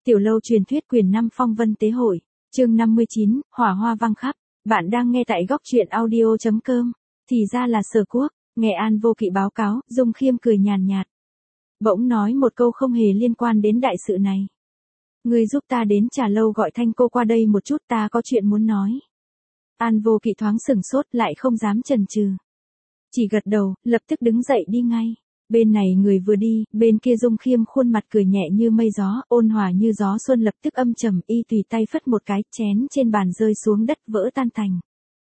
Tiểu lâu truyền thuyết quyền 5 phong vân tế hội, chương 59, hỏa hoa vang khắp. Bạn đang nghe tại góc truyện audio.com. Thì ra là Sở Quốc, nghe An Vô Kỵ báo cáo, Dung Khiêm cười nhàn nhạt. Bỗng nói một câu không hề liên quan đến đại sự này. Ngươi giúp ta đến trà lâu gọi Thanh cô qua đây một chút, ta có chuyện muốn nói. An Vô Kỵ thoáng sửng sốt lại không dám chần chừ. Chỉ gật đầu, lập tức đứng dậy đi ngay. Bên này người vừa đi, bên kia Dung Khiêm khuôn mặt cười nhẹ như mây gió, ôn hòa như gió xuân lập tức âm trầm, y tùy tay phất một cái, chén trên bàn rơi xuống đất vỡ tan tành.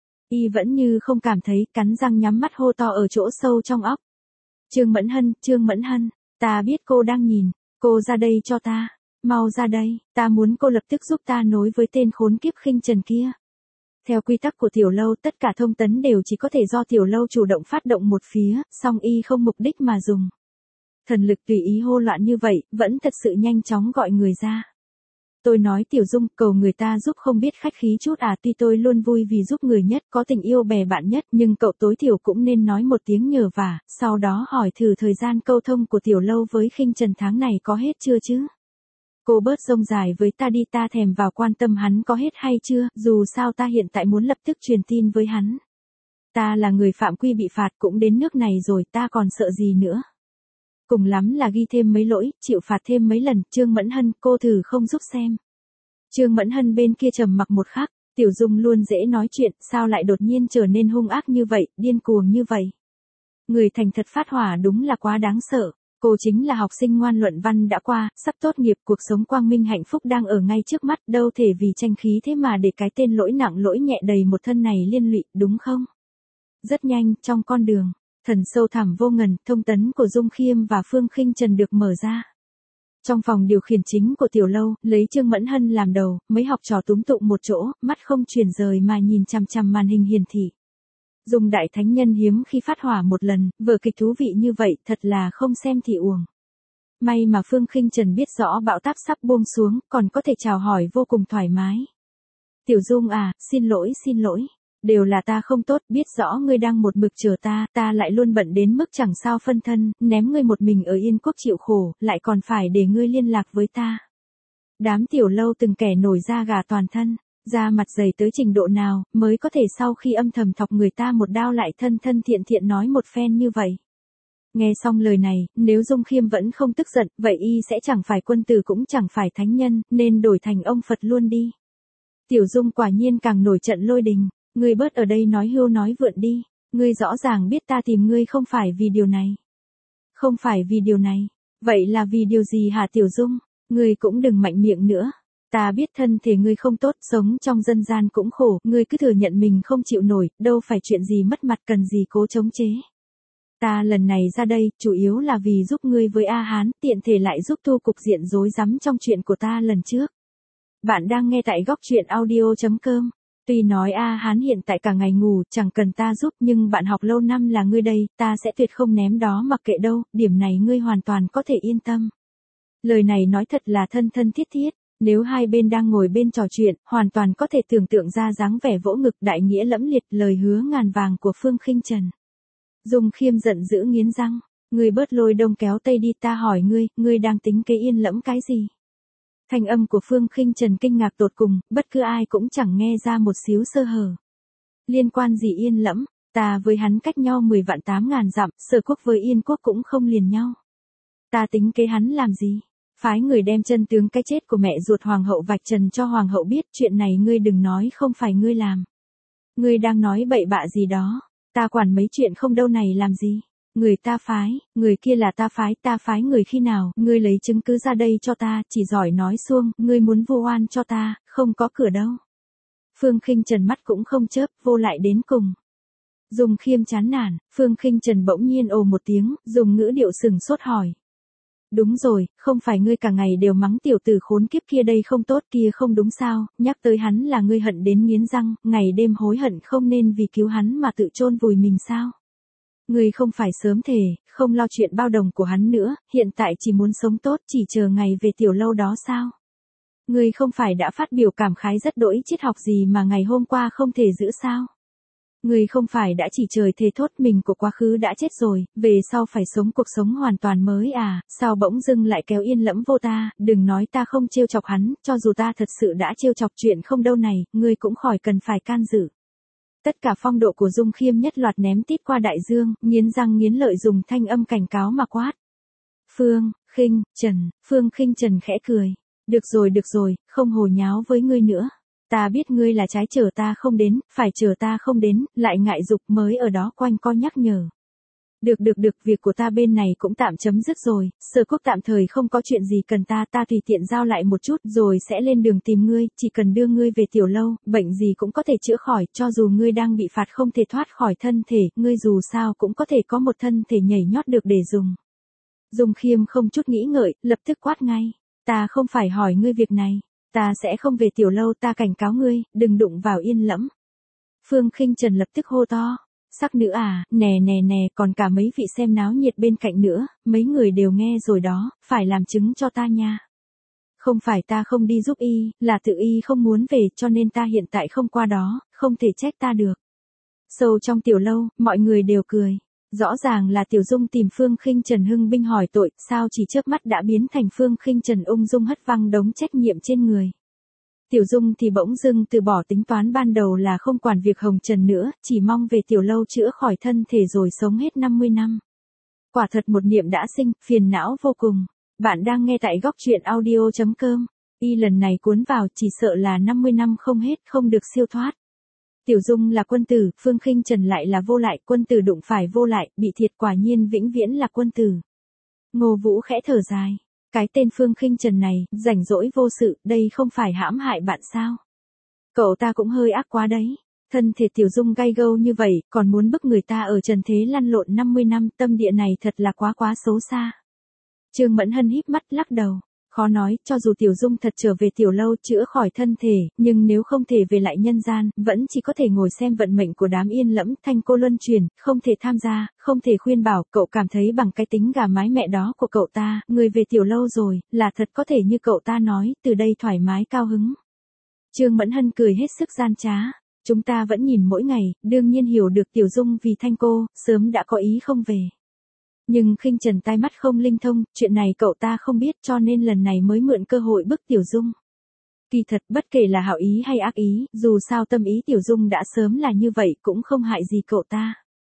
Y vẫn như không cảm thấy, cắn răng nhắm mắt hô to ở chỗ sâu trong óc. Trương Mẫn Hân, ta biết cô đang nhìn, cô ra đây cho ta, mau ra đây, ta muốn cô lập tức giúp ta nối với tên khốn kiếp Khinh Trần kia. Theo quy tắc của tiểu lâu, tất cả thông tấn đều chỉ có thể do tiểu lâu chủ động phát động một phía, song y không mục đích mà dùng. Thần lực tùy ý hô loạn như vậy, vẫn thật sự nhanh chóng gọi người ra. Tôi nói Tiểu Dung, cầu người ta giúp không biết khách khí chút à, tuy tôi luôn vui vì giúp người nhất, có tình yêu bè bạn nhất, nhưng cậu tối thiểu cũng nên nói một tiếng nhờ vả, sau đó hỏi thử thời gian câu thông của tiểu lâu với Khinh Trần tháng này có hết chưa chứ? Cô bớt rông dài với ta đi, ta thèm vào quan tâm hắn có hết hay chưa, dù sao ta hiện tại muốn lập tức truyền tin với hắn. Ta là người phạm quy bị phạt cũng đến nước này rồi, ta còn sợ gì nữa. Cùng lắm là ghi thêm mấy lỗi, chịu phạt thêm mấy lần. Trương Mẫn Hân, cô thử không giúp xem. Trương Mẫn Hân bên kia trầm mặc một khắc, Tiểu Dung luôn dễ nói chuyện, sao lại đột nhiên trở nên hung ác như vậy, điên cuồng như vậy. Người thành thật phát hỏa đúng là quá đáng sợ. Cô chính là học sinh ngoan, luận văn đã qua, sắp tốt nghiệp, cuộc sống quang minh hạnh phúc đang ở ngay trước mắt, đâu thể vì tranh khí thế mà để cái tên lỗi nặng lỗi nhẹ đầy một thân này liên lụy, đúng không? Rất nhanh, trong con đường, thần sâu thẳm vô ngần, thông tấn của Dung Khiêm và Phương Khinh Trần được mở ra. Trong phòng điều khiển chính của tiểu lâu, lấy Trương Mẫn Hân làm đầu, mấy học trò túm tụng một chỗ, mắt không chuyển rời mà nhìn chằm chằm màn hình hiển thị. Dung đại thánh nhân hiếm khi phát hỏa một lần, vở kịch thú vị như vậy, thật là không xem thì uổng. May mà Phương Khinh Trần biết rõ bão táp sắp buông xuống, còn có thể chào hỏi vô cùng thoải mái. Tiểu Dung à, xin lỗi. Đều là ta không tốt, biết rõ ngươi đang một mực chờ ta lại luôn bận đến mức chẳng sao phân thân, ném ngươi một mình ở Yên Quốc chịu khổ, lại còn phải để ngươi liên lạc với ta. Đám tiểu lâu từng kẻ nổi da gà toàn thân, da mặt dày tới trình độ nào, mới có thể sau khi âm thầm thọc người ta một đao lại thân thiện nói một phen như vậy. Nghe xong lời này, nếu Dung Khiêm vẫn không tức giận, vậy y sẽ chẳng phải quân tử cũng chẳng phải thánh nhân, nên đổi thành ông Phật luôn đi. Tiểu Dung quả nhiên càng nổi trận lôi đình. Ngươi bớt ở đây nói hưu nói vượn đi, ngươi rõ ràng biết ta tìm ngươi không phải vì điều này. Không phải vì điều này, vậy là vì điều gì hả Tiểu Dung? Ngươi cũng đừng mạnh miệng nữa. Ta biết thân thể ngươi không tốt, sống trong dân gian cũng khổ, ngươi cứ thừa nhận mình không chịu nổi, đâu phải chuyện gì mất mặt cần gì cố chống chế. Ta lần này ra đây, chủ yếu là vì giúp ngươi với A Hán, tiện thể lại giúp thu cục diện rối rắm trong chuyện của ta lần trước. Bạn đang nghe tại góc truyện audio.com. Tuy nói A Hán hiện tại cả ngày ngủ, chẳng cần ta giúp, nhưng bạn học lâu năm là ngươi đây, ta sẽ tuyệt không ném đó mặc kệ đâu, điểm này ngươi hoàn toàn có thể yên tâm. Lời này nói thật là thân thiết, nếu hai bên đang ngồi bên trò chuyện, hoàn toàn có thể tưởng tượng ra dáng vẻ vỗ ngực đại nghĩa lẫm liệt, lời hứa ngàn vàng của Phương Khinh Trần. Dung Khiêm giận dữ nghiến răng, ngươi bớt lôi đông kéo tây đi, ta hỏi ngươi đang tính kế yên lẫm cái gì? Thanh âm của Phương Khinh Trần kinh ngạc tột cùng, bất cứ ai cũng chẳng nghe ra một xíu sơ hở. Liên quan gì yên lẫm, ta với hắn cách nhau 10 vạn 8 ngàn dặm, Sở Quốc với Yên Quốc cũng không liền nhau. Ta tính kế hắn làm gì? Phái người đem chân tướng cái chết của mẹ ruột hoàng hậu vạch trần cho hoàng hậu biết, chuyện này ngươi đừng nói không phải ngươi làm. Ngươi đang nói bậy bạ gì đó, ta quản mấy chuyện không đâu này làm gì? Người ta phái, người kia là ta phái người khi nào, ngươi lấy chứng cứ ra đây cho ta, chỉ giỏi nói suông, ngươi muốn vu oan cho ta, không có cửa đâu. Phương Khinh Trần mắt cũng không chớp, vô lại đến cùng. Dung Khiêm chán nản, Phương Khinh Trần bỗng nhiên ồ một tiếng, dùng ngữ điệu sừng sốt hỏi. Đúng rồi, không phải ngươi cả ngày đều mắng tiểu tử khốn kiếp kia đây không tốt kia không đúng sao, nhắc tới hắn là ngươi hận đến nghiến răng, ngày đêm hối hận không nên vì cứu hắn mà tự chôn vùi mình sao? Ngươi không phải sớm thề, không lo chuyện bao đồng của hắn nữa, hiện tại chỉ muốn sống tốt, chỉ chờ ngày về tiểu lâu đó sao? Ngươi không phải đã phát biểu cảm khái rất đỗi triết học gì mà ngày hôm qua không thể giữ sao? Ngươi không phải đã chỉ trời thề thốt mình của quá khứ đã chết rồi, về sau phải sống cuộc sống hoàn toàn mới à, sao bỗng dưng lại kéo Yên Lẫm vô ta, đừng nói ta không trêu chọc hắn, cho dù ta thật sự đã trêu chọc chuyện không đâu này, ngươi cũng khỏi cần phải can dự. Tất cả phong độ của Dung Khiêm nhất loạt ném tít qua đại dương, nghiến răng nghiến lợi dùng thanh âm cảnh cáo mà quát. Phương Khinh Trần khẽ cười. Được rồi, không hồ nháo với ngươi nữa. Ta biết ngươi là trái chờ ta không đến, phải chờ ta không đến, lại ngại dục mới ở đó quanh co nhắc nhở. Được, việc của ta bên này cũng tạm chấm dứt rồi, Sở Quốc tạm thời không có chuyện gì cần ta tùy tiện giao lại một chút rồi sẽ lên đường tìm ngươi, chỉ cần đưa ngươi về tiểu lâu, bệnh gì cũng có thể chữa khỏi, cho dù ngươi đang bị phạt không thể thoát khỏi thân thể, ngươi dù sao cũng có thể có một thân thể nhảy nhót được để dùng. Dung Khiêm không chút nghĩ ngợi, lập tức quát ngay, ta không phải hỏi ngươi việc này, ta sẽ không về tiểu lâu, ta cảnh cáo ngươi, đừng đụng vào Yên Lẫm. Phương Khinh Trần lập tức hô to. Sắc nữ à, nè, còn cả mấy vị xem náo nhiệt bên cạnh nữa, mấy người đều nghe rồi đó, phải làm chứng cho ta nha. Không phải ta không đi giúp y, là tự y không muốn về cho nên ta hiện tại không qua đó, không thể trách ta được. Sâu trong tiểu lâu, mọi người đều cười. Rõ ràng là Tiểu Dung tìm Phương Khinh Trần hưng binh hỏi tội, sao chỉ chớp mắt đã biến thành Phương Khinh Trần ung dung hất văng đống trách nhiệm trên người. Tiểu Dung thì bỗng dưng từ bỏ tính toán ban đầu là không quản việc hồng trần nữa, chỉ mong về tiểu lâu chữa khỏi thân thể rồi sống hết 50 năm. Quả thật một niệm đã sinh, phiền não vô cùng. Bạn đang nghe tại góc truyện audio.com. Y lần này cuốn vào chỉ sợ là 50 năm không hết, không được siêu thoát. Tiểu Dung là quân tử, Phương Khinh Trần lại là vô lại, quân tử đụng phải vô lại, bị thiệt quả nhiên vĩnh viễn là quân tử. Ngô Vũ khẽ thở dài. Cái tên Phương Khinh Trần này, rảnh rỗi vô sự, đây không phải hãm hại bạn sao? Cậu ta cũng hơi ác quá đấy. Thân thể Tiểu Dung gay gâu như vậy, còn muốn bức người ta ở trần thế lăn lộn 50 năm, tâm địa này thật là quá xấu xa. Trương Mẫn Hân híp mắt lắc đầu. Khó nói, cho dù Tiểu Dung thật trở về tiểu lâu chữa khỏi thân thể, nhưng nếu không thể về lại nhân gian, vẫn chỉ có thể ngồi xem vận mệnh của đám Yên Lẫm Thanh cô luân chuyển, không thể tham gia, không thể khuyên bảo, cậu cảm thấy bằng cái tính gà mái mẹ đó của cậu ta, người về tiểu lâu rồi, là thật có thể như cậu ta nói, từ đây thoải mái cao hứng. Trương Mẫn Hân cười hết sức gian trá. Chúng ta vẫn nhìn mỗi ngày, đương nhiên hiểu được Tiểu Dung vì Thanh cô, sớm đã có ý không về. Nhưng Khinh Trần tai mắt không linh thông, chuyện này cậu ta không biết cho nên lần này mới mượn cơ hội bức Tiểu Dung. Kỳ thật bất kể là hảo ý hay ác ý, dù sao tâm ý Tiểu Dung đã sớm là như vậy cũng không hại gì cậu ta.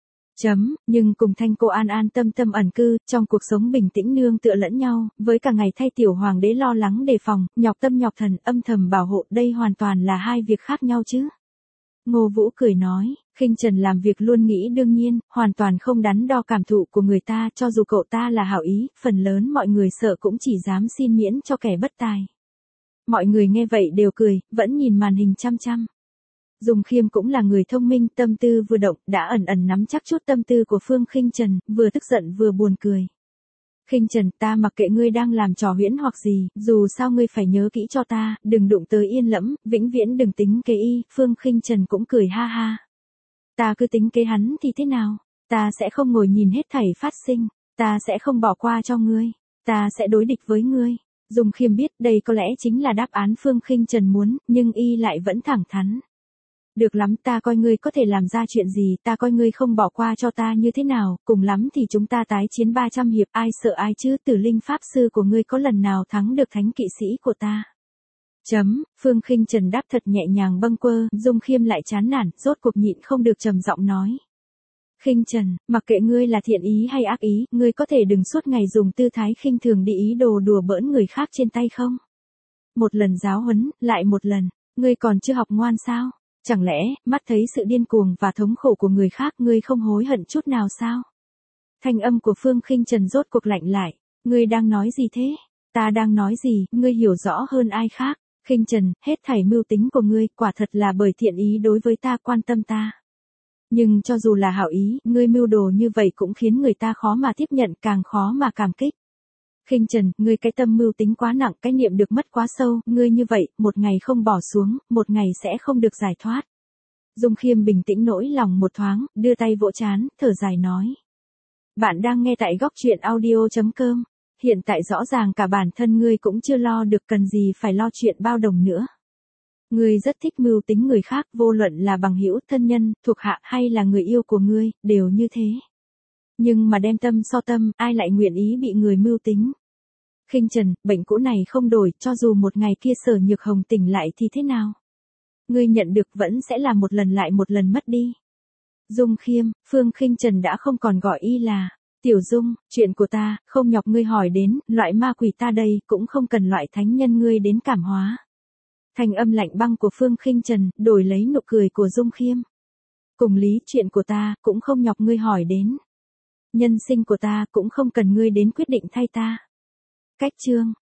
Nhưng cùng Thanh cô an an tâm ẩn cư, trong cuộc sống bình tĩnh nương tựa lẫn nhau, với cả ngày thay tiểu hoàng đế lo lắng đề phòng, nhọc tâm nhọc thần, âm thầm bảo hộ, đây hoàn toàn là hai việc khác nhau chứ. Ngô Vũ cười nói, Khinh Trần làm việc luôn nghĩ đương nhiên, hoàn toàn không đắn đo cảm thụ của người ta, cho dù cậu ta là hảo ý, phần lớn mọi người sợ cũng chỉ dám xin miễn cho kẻ bất tài. Mọi người nghe vậy đều cười, vẫn nhìn màn hình chăm. Dung Khiêm cũng là người thông minh, tâm tư vừa động, đã ẩn nắm chắc chút tâm tư của Phương Khinh Trần, vừa tức giận vừa buồn cười. Khinh Trần, ta mặc kệ ngươi đang làm trò huyễn hoặc gì, dù sao ngươi phải nhớ kỹ cho ta, đừng đụng tới Yên Lẫm, vĩnh viễn đừng tính kế y, Phương Khinh Trần cũng cười ha ha. Ta cứ tính kế hắn thì thế nào, ta sẽ không ngồi nhìn hết thảy phát sinh, ta sẽ không bỏ qua cho ngươi, ta sẽ đối địch với ngươi. Dung Khiêm biết đây có lẽ chính là đáp án Phương Khinh Trần muốn, nhưng y lại vẫn thẳng thắn. Được lắm, ta coi ngươi có thể làm ra chuyện gì, ta coi ngươi không bỏ qua cho ta như thế nào, cùng lắm thì chúng ta tái chiến 300 hiệp, ai sợ ai chứ, Tử Linh pháp sư của ngươi có lần nào thắng được thánh kỵ sĩ của ta. Phương Khinh Trần đáp thật nhẹ nhàng bâng quơ, Dung Khiêm lại chán nản, rốt cuộc nhịn không được trầm giọng nói. Khinh Trần, mặc kệ ngươi là thiện ý hay ác ý, ngươi có thể đừng suốt ngày dùng tư thái khinh thường đi ý đồ đùa bỡn người khác trên tay không? Một lần giáo huấn, lại một lần, ngươi còn chưa học ngoan sao? Chẳng lẽ, mắt thấy sự điên cuồng và thống khổ của người khác ngươi không hối hận chút nào sao? Thanh âm của Phương Khinh Trần rốt cuộc lạnh lại. Ngươi đang nói gì thế? Ta đang nói gì, ngươi hiểu rõ hơn ai khác. Khinh Trần, hết thảy mưu tính của ngươi, quả thật là bởi thiện ý đối với ta, quan tâm ta. Nhưng cho dù là hảo ý, ngươi mưu đồ như vậy cũng khiến người ta khó mà tiếp nhận, càng khó mà cảm kích. Khinh Trần, ngươi cái tâm mưu tính quá nặng, cái niệm được mất quá sâu, ngươi như vậy, một ngày không bỏ xuống, một ngày sẽ không được giải thoát. Dung Khiêm bình tĩnh nỗi lòng một thoáng, đưa tay vỗ trán, thở dài nói. Bạn đang nghe tại góc truyện audio.com. Hiện tại rõ ràng cả bản thân ngươi cũng chưa lo được, cần gì phải lo chuyện bao đồng nữa. Ngươi rất thích mưu tính người khác, vô luận là bằng hữu, thân nhân, thuộc hạ hay là người yêu của ngươi, đều như thế. Nhưng mà đem tâm so tâm, ai lại nguyện ý bị người mưu tính. Khinh Trần, bệnh cũ này không đổi, cho dù một ngày kia Sở Nhược Hồng tỉnh lại thì thế nào? Ngươi nhận được vẫn sẽ là một lần lại một lần mất đi. Dung Khiêm, Phương Khinh Trần đã không còn gọi y là Tiểu Dung, chuyện của ta, không nhọc ngươi hỏi đến, loại ma quỷ ta đây, cũng không cần loại thánh nhân ngươi đến cảm hóa. Thanh âm lạnh băng của Phương Khinh Trần, đổi lấy nụ cười của Dung Khiêm. Cùng lý, chuyện của ta, cũng không nhọc ngươi hỏi đến. Nhân sinh của ta, cũng không cần ngươi đến quyết định thay ta. Cách chương.